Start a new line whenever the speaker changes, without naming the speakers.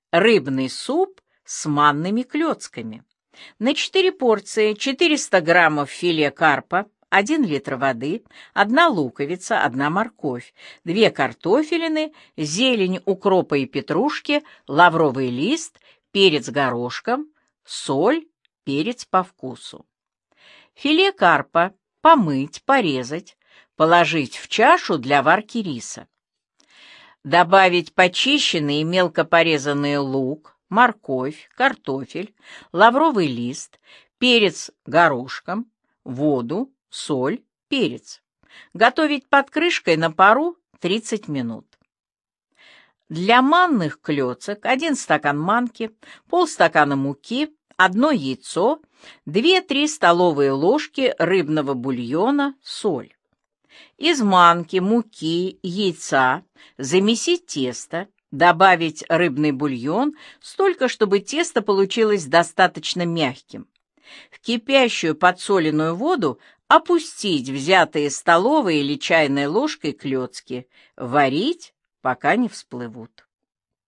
рыбный суп с манными клёцками. На 4 порции 400 граммов филе карпа, 1 литр воды, 1 луковица, 1 морковь, 2 картофелины, зелень укропа и петрушки, лавровый лист, перец горошком, соль, перец по вкусу. Филе карпа помыть, порезать, положить в чашу для варки риса. Добавить почищенный и мелко порезанный лук, морковь, картофель, лавровый лист, перец горошком, воду, соль, перец. Готовить под крышкой на пару 30 минут. Для манных клёцок 1 стакан манки, полстакана муки, 1 яйцо, 2-3 столовые ложки рыбного бульона, соль. Из манки, муки, яйца замесить тесто, добавить рыбный бульон столько, чтобы тесто получилось достаточно мягким. В кипящую подсоленную воду опустить взятые столовой или чайной ложкой клёцки, варить, пока не всплывут.